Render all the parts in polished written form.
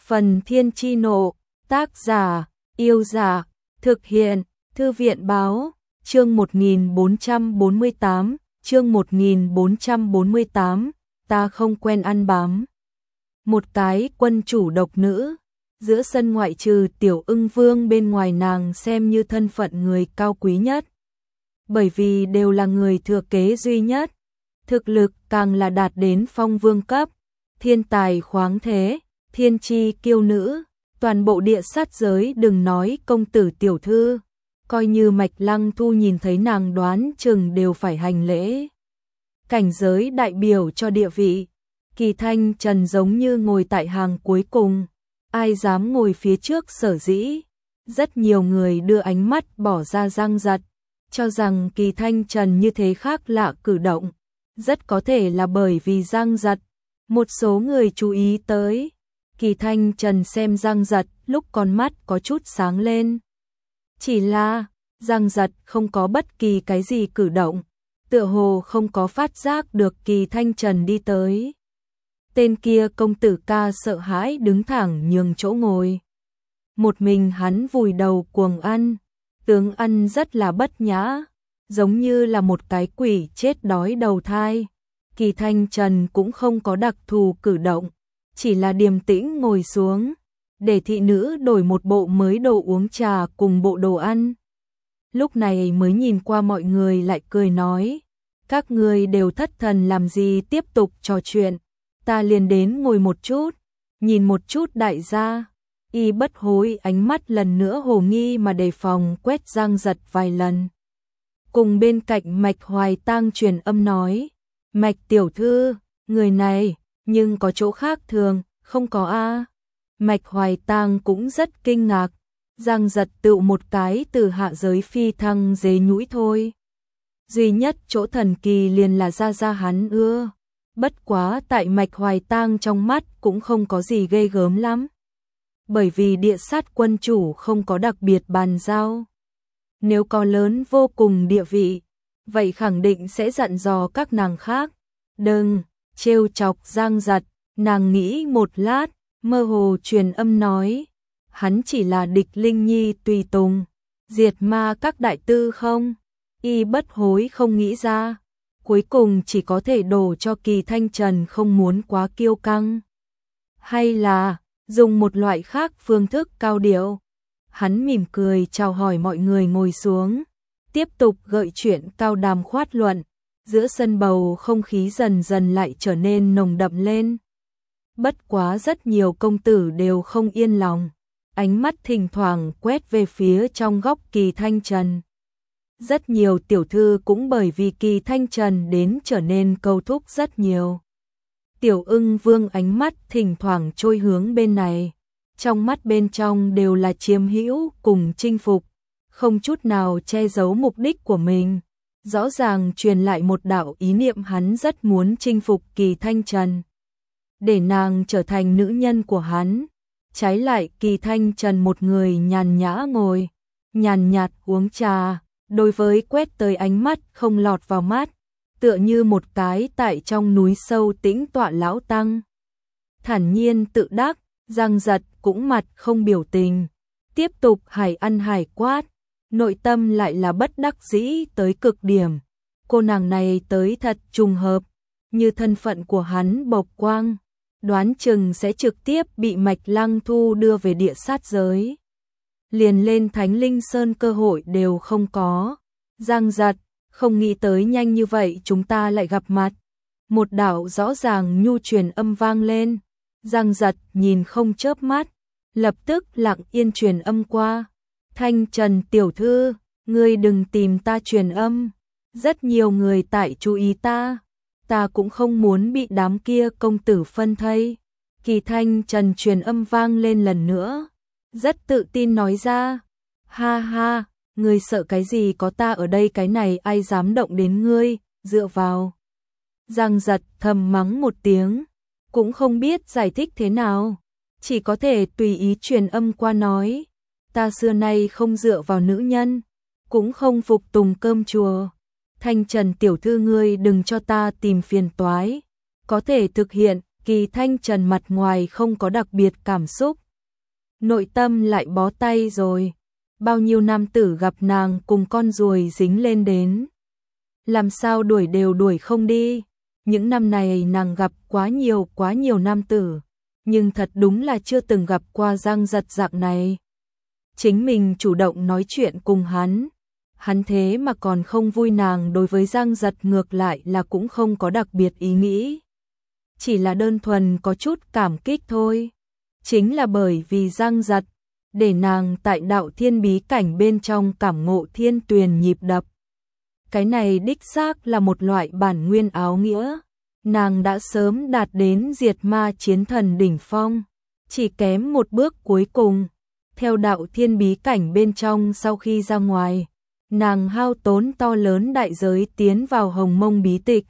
Phần Thiên Chi Nộ, tác giả, Yêu Giả, thực hiện, Thư viện Báo, chương 1448, chương 1448, ta không quen ăn bám. Một cái quân chủ độc nữ, giữa sân ngoại trừ Tiểu Ưng Vương bên ngoài nàng xem như thân phận người cao quý nhất. Bởi vì đều là người thừa kế duy nhất, thực lực càng là đạt đến phong vương cấp, thiên tài khoáng thế, thiên chi kiêu nữ, toàn bộ địa sát giới đừng nói công tử tiểu thư, coi như Mạch Lăng Thu nhìn thấy nàng đoán chừng đều phải hành lễ. Cảnh giới đại biểu cho địa vị, Kỳ Thanh Trần giống như ngồi tại hàng cuối cùng, ai dám ngồi phía trước sở dĩ. Rất nhiều người đưa ánh mắt bỏ ra Giang Giật, cho rằng Kỳ Thanh Trần như thế khác lạ cử động, rất có thể là bởi vì Giang Giật. Một số người chú ý tới, Kỳ Thanh Trần xem Giang Giật lúc con mắt có chút sáng lên. Chỉ là, Giang Giật không có bất kỳ cái gì cử động, tựa hồ không có phát giác được Kỳ Thanh Trần đi tới. Tên kia công tử ca sợ hãi đứng thẳng nhường chỗ ngồi. Một mình hắn vùi đầu cuồng ăn, tướng ăn rất là bất nhã, giống như là một cái quỷ chết đói đầu thai. Kỳ Thanh Trần cũng không có đặc thù cử động, chỉ là điềm tĩnh ngồi xuống, để thị nữ đổi một bộ mới đồ uống trà cùng bộ đồ ăn. Lúc này mới nhìn qua mọi người lại cười nói, các người đều thất thần làm gì tiếp tục trò chuyện, ta liền đến ngồi một chút, nhìn một chút đại gia. Y bất hối ánh mắt lần nữa hồ nghi mà đề phòng quét Giang Giật vài lần. Cùng bên cạnh Mạch Hoài Tang truyền âm nói, Mạch tiểu thư, người này, nhưng có chỗ khác thường, không có a. Mạch Hoài Tang cũng rất kinh ngạc, Giang Giật tựu một cái từ hạ giới phi thăng dế nhũi thôi. Duy nhất chỗ thần kỳ liền là ra hắn ưa, bất quá tại Mạch Hoài Tang trong mắt cũng không có gì ghê gớm lắm. Bởi vì địa sát quân chủ không có đặc biệt bàn giao. Nếu có lớn vô cùng địa vị, vậy khẳng định sẽ dặn dò các nàng khác. Đừng, trêu chọc Giang Giật, nàng nghĩ một lát, mơ hồ truyền âm nói. Hắn chỉ là địch Linh Nhi tùy tùng, diệt ma các đại tư không? Y bất hối không nghĩ ra. Cuối cùng chỉ có thể đổ cho Kỳ Thanh Trần không muốn quá kiêu căng. Hay là dùng một loại khác phương thức cao điệu. Hắn mỉm cười chào hỏi mọi người ngồi xuống, tiếp tục gợi chuyện cao đàm khoát luận, giữa sân bầu không khí dần dần lại trở nên nồng đậm lên. Bất quá rất nhiều công tử đều không yên lòng, ánh mắt thỉnh thoảng quét về phía trong góc Kỳ Thanh Trần. Rất nhiều tiểu thư cũng bởi vì Kỳ Thanh Trần đến trở nên câu thúc rất nhiều. Tiểu Ưng Vương ánh mắt thỉnh thoảng trôi hướng bên này, trong mắt bên trong đều là chiếm hữu cùng chinh phục, không chút nào che giấu mục đích của mình, rõ ràng truyền lại một đạo ý niệm hắn rất muốn chinh phục Kỳ Thanh Trần, để nàng trở thành nữ nhân của hắn. Trái lại Kỳ Thanh Trần một người nhàn nhã ngồi, nhàn nhạt uống trà, đối với quét tới ánh mắt không lọt vào mắt, tựa như một cái tại trong núi sâu tĩnh tọa lão tăng. Thản nhiên tự đắc, Giang Giật cũng mặt không biểu tình, tiếp tục hải ăn hải quát, nội tâm lại là bất đắc dĩ tới cực điểm. Cô nàng này tới thật trùng hợp, như thân phận của hắn bộc quang, đoán chừng sẽ trực tiếp bị Mạch Lăng Thu đưa về địa sát giới. Liền lên Thánh Linh Sơn cơ hội đều không có. Giang Giật, không nghĩ tới nhanh như vậy chúng ta lại gặp mặt. Một đạo rõ ràng nhu truyền âm vang lên. Giang Giật nhìn không chớp mắt, lập tức lặng yên truyền âm qua. Thanh Trần tiểu thư, ngươi đừng tìm ta truyền âm. Rất nhiều người tại chú ý ta cũng không muốn bị đám kia công tử phân thây. Kỳ Thanh Trần truyền âm vang lên lần nữa, rất tự tin nói ra. Ha ha, ngươi sợ cái gì, có ta ở đây cái này ai dám động đến ngươi, dựa vào. Giang Giật thầm mắng một tiếng, cũng không biết giải thích thế nào, chỉ có thể tùy ý truyền âm qua nói. Ta xưa nay không dựa vào nữ nhân, cũng không phục tùng cơm chùa. Thanh Trần tiểu thư ngươi đừng cho ta tìm phiền toái, có thể thực hiện. Kỳ Thanh Trần mặt ngoài không có đặc biệt cảm xúc, nội tâm lại bó tay rồi. Bao nhiêu nam tử gặp nàng cùng con ruồi dính lên đến, làm sao đuổi đều đuổi không đi. Những năm này nàng gặp quá nhiều nam tử, nhưng thật đúng là chưa từng gặp qua Giang Giật dạng này. Chính mình chủ động nói chuyện cùng hắn thế mà còn không vui. Nàng đối với Giang Giật ngược lại là cũng không có đặc biệt ý nghĩ, chỉ là đơn thuần có chút cảm kích thôi. Chính là bởi vì Giang Giật, để nàng tại đạo thiên bí cảnh bên trong cảm ngộ thiên tuyền nhịp đập. Cái này đích xác là một loại bản nguyên áo nghĩa. Nàng đã sớm đạt đến diệt ma chiến thần đỉnh phong, chỉ kém một bước cuối cùng. Theo đạo thiên bí cảnh bên trong, sau khi ra ngoài, nàng hao tốn to lớn đại giới tiến vào Hồng Mông bí tịch.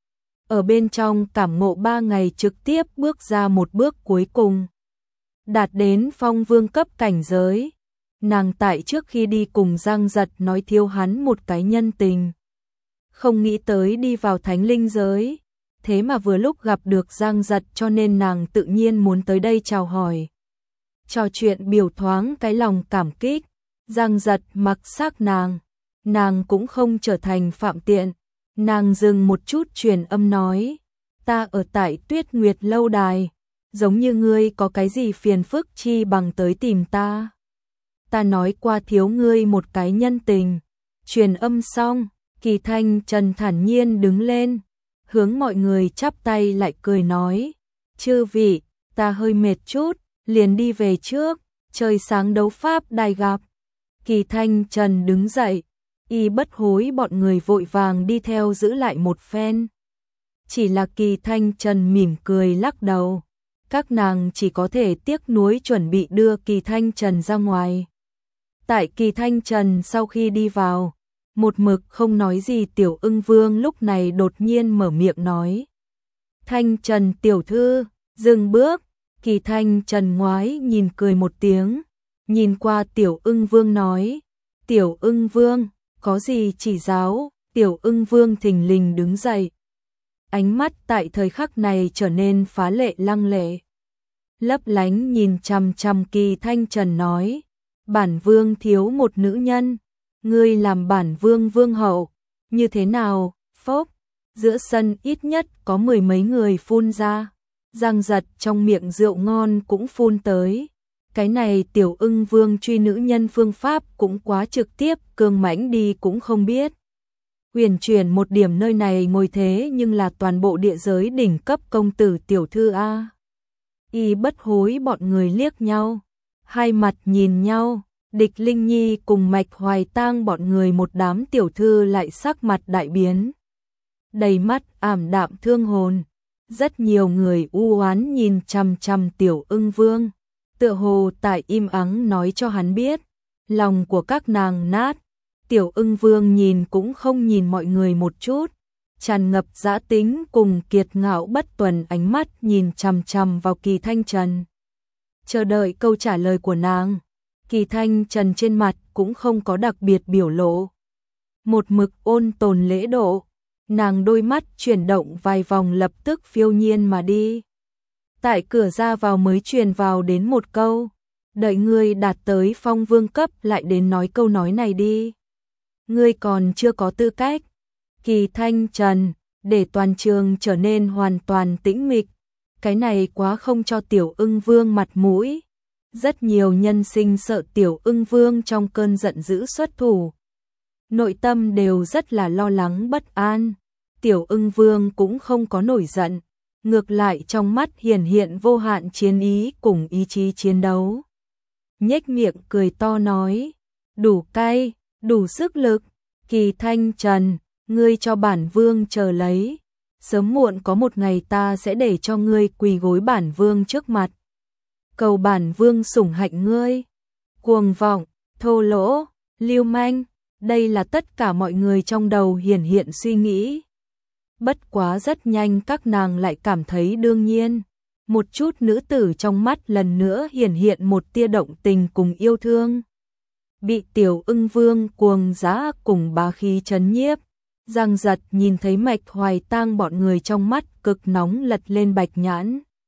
Ở bên trong cảm ngộ 3 ngày trực tiếp bước ra một bước cuối cùng, đạt đến phong vương cấp cảnh giới. Nàng tại trước khi đi cùng Giang Giật nói thiếu hắn một cái nhân tình, không nghĩ tới đi vào thánh linh giới, thế mà vừa lúc gặp được Giang Giật, cho nên nàng tự nhiên muốn tới đây chào hỏi, trò chuyện biểu thoáng cái lòng cảm kích. Giang Giật mặc xác nàng cũng không trở thành phạm tiện. Nàng dừng một chút truyền âm nói, ta ở tại Tuyết Nguyệt lâu đài, giống như ngươi có cái gì phiền phức chi bằng tới tìm ta. Ta nói qua thiếu ngươi một cái nhân tình. Truyền âm xong, Kỳ Thanh Trần thản nhiên đứng lên, hướng mọi người chắp tay lại cười nói, chư vị, ta hơi mệt chút, liền đi về trước, trời sáng đấu pháp đài gặp. Kỳ Thanh Trần đứng dậy, y bất hối bọn người vội vàng đi theo giữ lại một phen. Chỉ là Kỳ Thanh Trần mỉm cười lắc đầu, các nàng chỉ có thể tiếc nuối chuẩn bị đưa Kỳ Thanh Trần ra ngoài. Tại Kỳ Thanh Trần sau khi đi vào, một mực không nói gì Tiểu Ưng Vương lúc này đột nhiên mở miệng nói, Thanh Trần tiểu thư, dừng bước. Kỳ Thanh Trần ngoái nhìn cười một tiếng, nhìn qua Tiểu Ưng Vương nói, Tiểu Ưng Vương, có gì chỉ giáo. Tiểu Ưng Vương thình lình đứng dậy, ánh mắt tại thời khắc này trở nên phá lệ lăng lệ, lấp lánh nhìn chằm chằm Kỳ Thanh Trần nói, bản vương thiếu một nữ nhân, ngươi làm bản vương vương hậu, như thế nào? Phốc, giữa sân ít nhất có 10 mấy người phun ra. Giang Giật trong miệng rượu ngon cũng phun tới. Cái này Tiểu Ưng Vương truy nữ nhân phương pháp cũng quá trực tiếp, cương mãnh đi cũng không biết. Huyền chuyển một điểm, nơi này ngồi thế nhưng là toàn bộ địa giới đỉnh cấp công tử tiểu thư a. Y bất hối bọn người liếc nhau, hai mặt nhìn nhau. Địch Linh Nhi cùng Mạch Hoài Tang bọn người một đám tiểu thư lại sắc mặt đại biến, đầy mắt ảm đạm thương hồn. Rất nhiều người u oán nhìn chằm chằm Tiểu Ưng Vương, tựa hồ tại im ắng nói cho hắn biết, lòng của các nàng nát. Tiểu Ưng Vương nhìn cũng không nhìn mọi người một chút, tràn ngập dã tính cùng kiệt ngạo bất tuần ánh mắt nhìn chằm chằm vào Kỳ Thanh Trần, chờ đợi câu trả lời của nàng. Kỳ Thanh Trần trên mặt cũng không có đặc biệt biểu lộ, một mực ôn tồn lễ độ. Nàng đôi mắt chuyển động vài vòng lập tức phiêu nhiên mà đi. Tại cửa ra vào mới truyền vào đến một câu, đợi ngươi đạt tới phong vương cấp lại đến nói câu nói này đi. Ngươi còn chưa có tư cách. Kỳ Thanh Trần, để toàn trường trở nên hoàn toàn tĩnh mịch. Cái này quá không cho Tiểu Ưng Vương mặt mũi. Rất nhiều nhân sinh sợ Tiểu Ưng Vương trong cơn giận dữ xuất thủ, nội tâm đều rất là lo lắng bất an. Tiểu Ưng Vương cũng không có nổi giận, ngược lại trong mắt hiển hiện vô hạn chiến ý cùng ý chí chiến đấu. Nhếch miệng cười to nói, đủ cay, đủ sức lực. Kỳ Thanh Trần, ngươi cho bản vương chờ lấy, sớm muộn có một ngày ta sẽ để cho ngươi quỳ gối bản vương trước mặt, cầu bản vương sủng hạnh ngươi. Cuồng vọng, thô lỗ, lưu manh, đây là tất cả mọi người trong đầu hiển hiện suy nghĩ. Bất quá rất nhanh các nàng lại cảm thấy đương nhiên, một chút nữ tử trong mắt lần nữa hiển hiện một tia động tình cùng yêu thương. Bị Tiểu Ưng Vương cuồng dã cùng bá khí trấn nhiếp, Giang Giật nhìn thấy Mạch Hoài Tang bọn người trong mắt cực nóng lật lên bạch nhãn.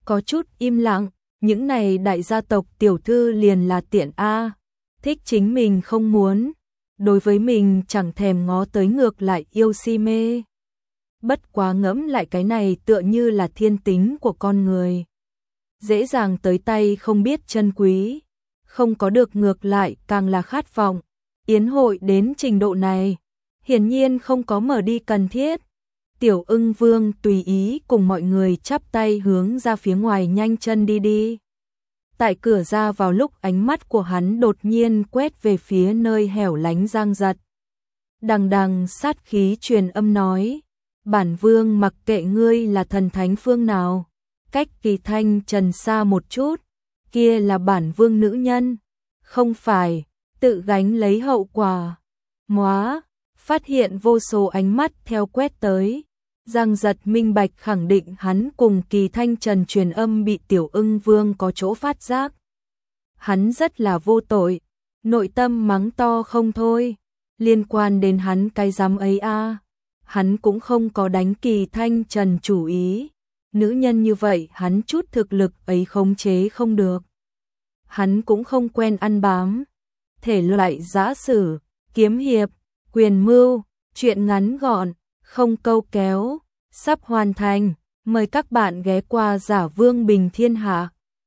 có chút im lặng, những này đại gia tộc tiểu thư liền là tiện a, thích chính mình không muốn, đối với mình chẳng thèm ngó tới ngược lại yêu si mê. Bất quá ngẫm lại cái này tựa như là thiên tính của con người. Dễ dàng tới tay không biết trân quý, không có được ngược lại càng là khát vọng. Yến hội đến trình độ này, hiển nhiên không có mở đi cần thiết. Tiểu Ưng Vương tùy ý cùng mọi người chắp tay hướng ra phía ngoài nhanh chân đi đi. Tại cửa ra vào lúc ánh mắt của hắn đột nhiên quét về phía nơi hẻo lánh Giang Giật. Đằng đằng sát khí truyền âm nói, bản vương mặc kệ ngươi là thần thánh phương nào, cách Kỳ Thanh Trần xa một chút, kia là bản vương nữ nhân, không phải, tự gánh lấy hậu quả. Móa, phát hiện vô số ánh mắt theo quét tới. Giang Giật minh bạch khẳng định hắn cùng Kỳ Thanh Trần truyền âm bị Tiểu Ưng Vương có chỗ phát giác. Hắn rất là vô tội, nội tâm mắng to không thôi, liên quan đến hắn cái dám ấy a, hắn cũng không có đánh Kỳ Thanh Trần chủ ý, nữ nhân như vậy hắn chút thực lực ấy khống chế không được. Hắn cũng không quen ăn bám, thể loại giã sử, kiếm hiệp, quyền mưu, chuyện ngắn gọn, không câu kéo, sắp hoàn thành, mời các bạn ghé qua Giả Vương Bình Thiên Hạ.